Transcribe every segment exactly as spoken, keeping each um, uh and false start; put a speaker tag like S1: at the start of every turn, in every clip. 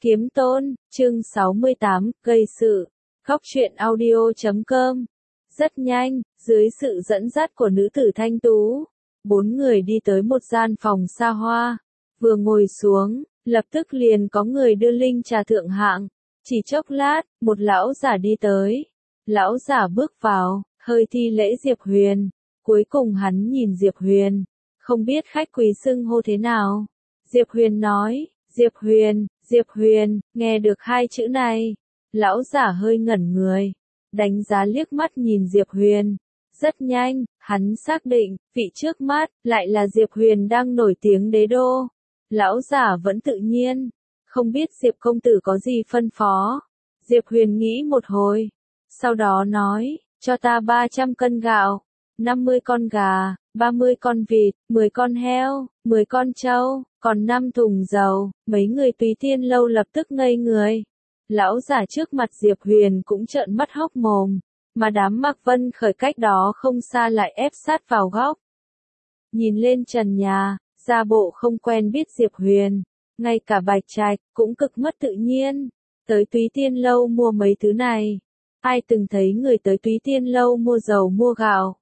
S1: Kiếm Tôn, chương sáu mươi tám, gây sự. Góc truyện audio chấm com. Rất nhanh, dưới sự dẫn dắt của nữ tử thanh tú, bốn người đi tới một gian phòng xa hoa. Vừa ngồi xuống, lập tức liền có người đưa linh trà thượng hạng. Chỉ chốc lát, một lão giả đi tới. Lão giả bước vào, hơi thi lễ Diệp Huyền. Cuối cùng hắn nhìn Diệp Huyền, không biết khách quý xưng hô thế nào. Diệp Huyền nói, Diệp Huyền, Diệp Huyền, nghe được hai chữ này. Lão giả hơi ngẩn người, đánh giá liếc mắt nhìn Diệp Huyền. Rất nhanh, hắn xác định, vị trước mắt, lại là Diệp Huyền đang nổi tiếng đế đô. Lão giả vẫn tự nhiên, không biết Diệp công tử có gì phân phó. Diệp Huyền nghĩ một hồi, sau đó nói, cho ta ba trăm cân gạo, năm mươi con gà, ba mươi con vịt, mười con heo, mười con trâu, còn năm thùng dầu. Mấy người Túy Tiên Lâu lập tức ngây người. Lão giả trước mặt Diệp Huyền cũng trợn mắt hốc mồm, mà đám Mạc Vân Khởi cách đó không xa lại ép sát vào góc. Nhìn lên trần nhà, gia bộ không quen biết Diệp Huyền, ngay cả Bạch Trạch cũng cực mất tự nhiên. Tới Túy Tiên Lâu mua mấy thứ này, ai từng thấy người tới Túy Tiên Lâu mua dầu mua gạo.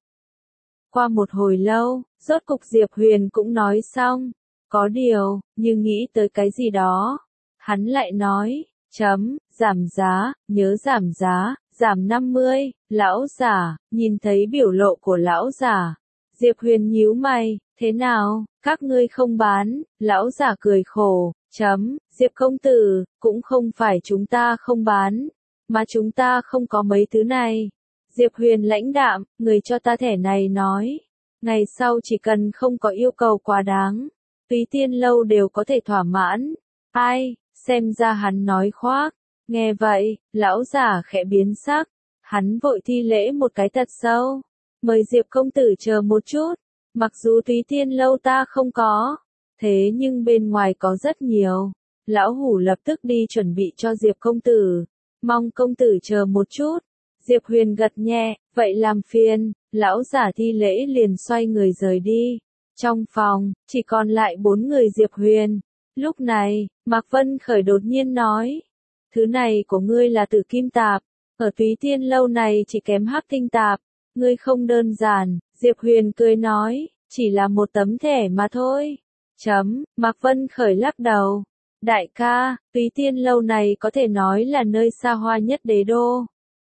S1: Qua một hồi lâu, rốt cục Diệp Huyền cũng nói xong, có điều, như nghĩ tới cái gì đó. Hắn lại nói, chấm, giảm giá, nhớ giảm giá, giảm năm mươi, lão giả, nhìn thấy biểu lộ của lão giả. Diệp Huyền nhíu mày, thế nào, các ngươi không bán, lão giả cười khổ, chấm, Diệp công tử, cũng không phải chúng ta không bán, mà chúng ta không có mấy thứ này. Diệp Huyền lãnh đạm, người cho ta thẻ này nói, ngày sau chỉ cần không có yêu cầu quá đáng, Túy Tiên Lâu đều có thể thỏa mãn. Ai, xem ra hắn nói khoác. Nghe vậy, lão giả khẽ biến sắc, hắn vội thi lễ một cái thật sâu, mời Diệp công tử chờ một chút, mặc dù Túy Tiên Lâu ta không có, thế nhưng bên ngoài có rất nhiều. Lão hủ lập tức đi chuẩn bị cho Diệp công tử, mong công tử chờ một chút. Diệp Huyền gật nhẹ, vậy làm phiền. Lão giả thi lễ liền xoay người rời đi. Trong phòng, chỉ còn lại bốn người Diệp Huyền. Lúc này, Mạc Vân Khởi đột nhiên nói, thứ này của ngươi là tử kim tạp, ở Túy Tiên Lâu này chỉ kém hắc tinh tạp, ngươi không đơn giản. Diệp Huyền cười nói, chỉ là một tấm thẻ mà thôi. Chấm, Mạc Vân Khởi lắc đầu, đại ca, Túy Tiên Lâu này có thể nói là nơi xa hoa nhất đế đô.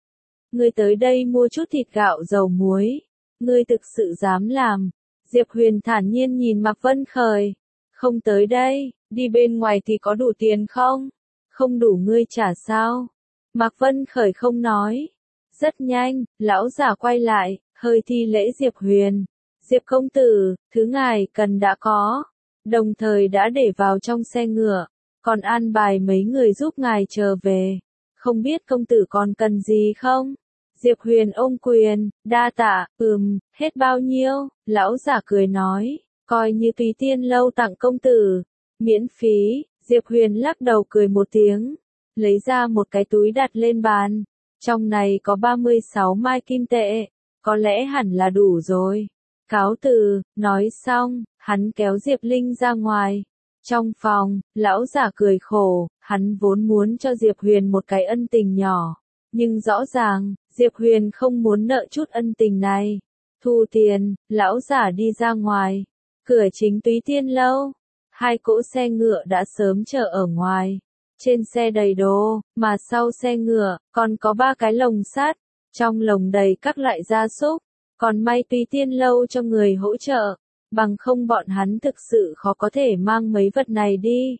S1: Ngươi tới đây mua chút thịt gạo dầu muối, ngươi thực sự dám làm? Diệp Huyền thản nhiên nhìn Mạc Vân Khởi, không tới đây, đi bên ngoài thì có đủ tiền không? Không đủ ngươi trả sao? Mạc Vân Khởi không nói. Rất nhanh, lão giả quay lại, hơi thi lễ Diệp Huyền. Diệp công tử, thứ ngài cần đã có, đồng thời đã để vào trong xe ngựa, còn an bài mấy người giúp ngài trở về. Không biết công tử còn cần gì không? Diệp Huyền ôm quyền, đa tạ, ừm, hết bao nhiêu? Lão giả cười nói, coi như Túy Tiên Lâu tặng công tử, miễn phí. Diệp Huyền lắc đầu cười một tiếng, lấy ra một cái túi đặt lên bàn, trong này có ba mươi sáu mai kim tệ, có lẽ hẳn là đủ rồi. Cáo từ, nói xong, hắn kéo Diệp Linh ra ngoài. Trong phòng, lão giả cười khổ, hắn vốn muốn cho Diệp Huyền một cái ân tình nhỏ, nhưng rõ ràng, Diệp Huyền không muốn nợ chút ân tình này. Thu tiền, lão giả đi ra ngoài. Cửa chính Túy Tiên Lâu, hai cỗ xe ngựa đã sớm chờ ở ngoài. Trên xe đầy đồ, mà sau xe ngựa, còn có ba cái lồng sắt, trong lồng đầy các loại gia súc. Còn may Túy Tiên Lâu cho người hỗ trợ, bằng không bọn hắn thực sự khó có thể mang mấy vật này đi.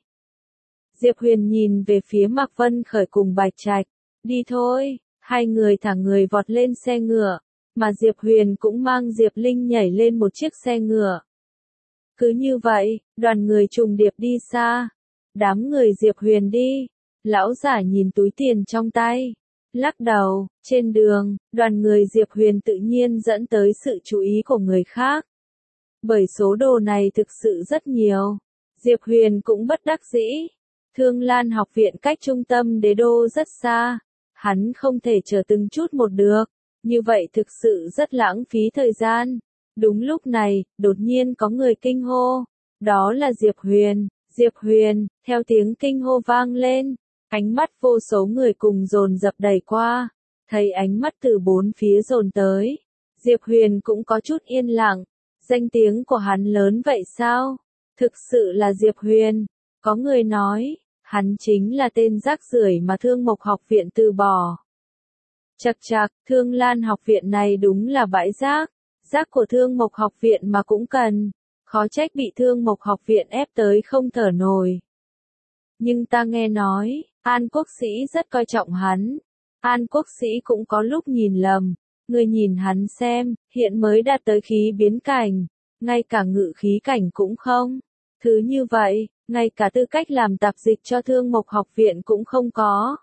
S1: Diệp Huyền nhìn về phía Mạc Vân Khởi cùng Bạch Trạch, đi thôi. Hai người thả người vọt lên xe ngựa, mà Diệp Huyền cũng mang Diệp Linh nhảy lên một chiếc xe ngựa. Cứ như vậy, đoàn người trùng điệp đi xa. Đám người Diệp Huyền đi. Lão giả nhìn túi tiền trong tay, lắc đầu. Trên đường, đoàn người Diệp Huyền tự nhiên dẫn tới sự chú ý của người khác. Bởi số đồ này thực sự rất nhiều. Diệp Huyền cũng bất đắc dĩ. Thương Lan học viện cách trung tâm đế đô rất xa. Hắn không thể chờ từng chút một được. Như vậy thực sự rất lãng phí thời gian. Đúng lúc này, đột nhiên có người kinh hô. Đó là Diệp Huyền. Diệp Huyền, theo tiếng kinh hô vang lên, ánh mắt vô số người cùng dồn dập đẩy qua, thấy ánh mắt từ bốn phía dồn tới. Diệp Huyền cũng có chút yên lặng, danh tiếng của hắn lớn vậy sao? Thực sự là Diệp Huyền, có người nói, hắn chính là tên rác rưởi mà Thương Mộc học viện từ bỏ. Chậc chậc, Thương Lan học viện này đúng là bãi rác, rác của Thương Mộc học viện mà cũng cần, khó trách bị Thương Mộc học viện ép tới không thở nổi. Nhưng ta nghe nói, An Quốc Sĩ rất coi trọng hắn, An Quốc Sĩ cũng có lúc nhìn lầm, người nhìn hắn xem, hiện mới đạt tới khí biến cảnh, ngay cả ngự khí cảnh cũng không. Thứ như vậy, ngay cả tư cách làm tạp dịch cho Thương Mộc học viện cũng không có.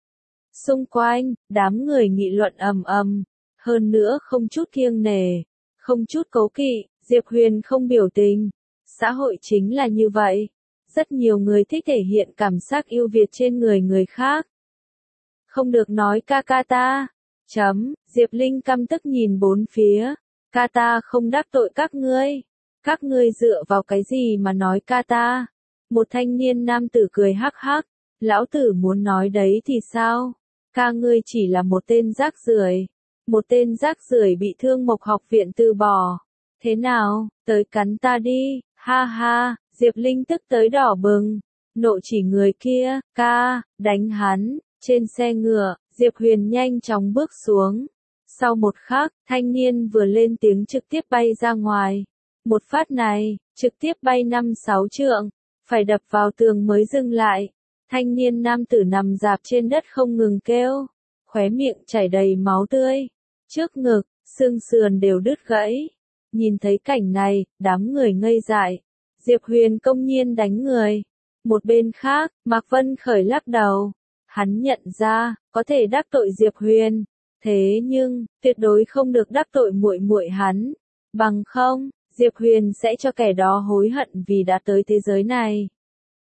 S1: Xung quanh, đám người nghị luận ầm ầm, hơn nữa không chút kiêng nể, không chút cố kỵ, Diệp Huyền không biểu tình. Xã hội chính là như vậy, rất nhiều người thích thể hiện cảm giác ưu việt trên người người khác. Không được nói ca ca ta. Chấm, Diệp Linh căm tức nhìn bốn phía, ca ta không đắc tội các ngươi. Các ngươi dựa vào cái gì mà nói ca ta? Một thanh niên nam tử cười hắc hắc, lão tử muốn nói đấy thì sao? Ca ngươi chỉ là một tên rác rưởi, một tên rác rưởi bị Thương Mộc học viện từ bỏ. Thế nào, tới cắn ta đi, ha ha, Diệp Linh tức tới đỏ bừng, nộ chỉ người kia, ca, đánh hắn. Trên xe ngựa, Diệp Huyền nhanh chóng bước xuống. Sau một khắc, thanh niên vừa lên tiếng trực tiếp bay ra ngoài. Một phát này, trực tiếp bay năm sáu trượng, phải đập vào tường mới dừng lại. Thanh niên nam tử nằm rạp trên đất không ngừng kêu, khóe miệng chảy đầy máu tươi, trước ngực, xương sườn đều đứt gãy. Nhìn thấy cảnh này, đám người ngây dại. Diệp Huyền công nhiên đánh người. Một bên khác, Mạc Vân Khởi lắc đầu. Hắn nhận ra, có thể đắc tội Diệp Huyền, thế nhưng, tuyệt đối không được đắc tội muội muội hắn. Bằng không, Diệp Huyền sẽ cho kẻ đó hối hận vì đã tới thế giới này.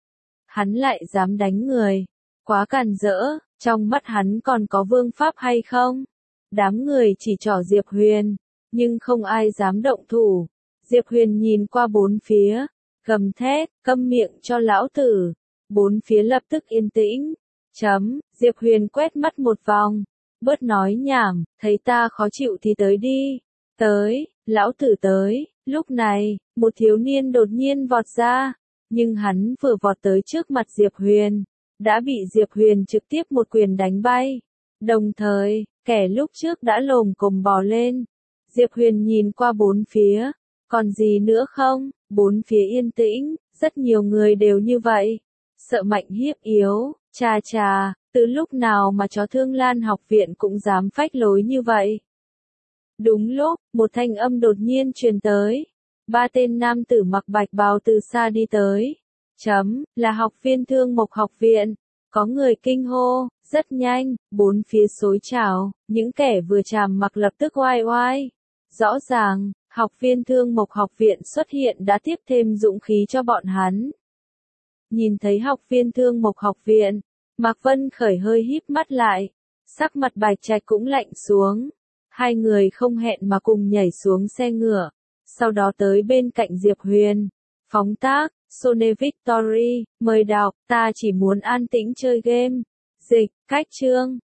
S1: Hắn lại dám đánh người, quá càn rỡ, trong mắt hắn còn có vương pháp hay không? Đám người chỉ trỏ Diệp Huyền, nhưng không ai dám động thủ. Diệp Huyền nhìn qua bốn phía, gầm thét, câm miệng cho lão tử. Bốn phía lập tức yên tĩnh. Chấm, Diệp Huyền quét mắt một vòng, bớt nói nhảm, thấy ta khó chịu thì tới đi. Tới, lão tử tới. Lúc này, một thiếu niên đột nhiên vọt ra, nhưng hắn vừa vọt tới trước mặt Diệp Huyền, đã bị Diệp Huyền trực tiếp một quyền đánh bay. Đồng thời, kẻ lúc trước đã lồm cồm bò lên. Diệp Huyền nhìn qua bốn phía, còn gì nữa không? Bốn phía yên tĩnh, rất nhiều người đều như vậy. Sợ mạnh hiếp yếu, chà chà, từ lúc nào mà chó Thương Lan học viện cũng dám phách lối như vậy? Đúng lúc, một thanh âm đột nhiên truyền tới. Ba tên nam tử mặc bạch bào từ xa đi tới. Chấm, là học viên Thương Mộc học viện. Có người kinh hô, rất nhanh, bốn phía xối trào, những kẻ vừa chàm mặc lập tức oai oai. Rõ ràng, học viên Thương Mộc học viện xuất hiện đã tiếp thêm dũng khí cho bọn hắn. Nhìn thấy học viên Thương Mộc học viện, Mạc Vân Khởi hơi híp mắt lại, sắc mặt Bạch Trạch cũng lạnh xuống. Hai người không hẹn mà cùng nhảy xuống xe ngựa, sau đó tới bên cạnh Diệp Huyền. Phóng tác, Sone Victory, mời đọc, ta chỉ muốn an tĩnh chơi game. Dịch, cách chương.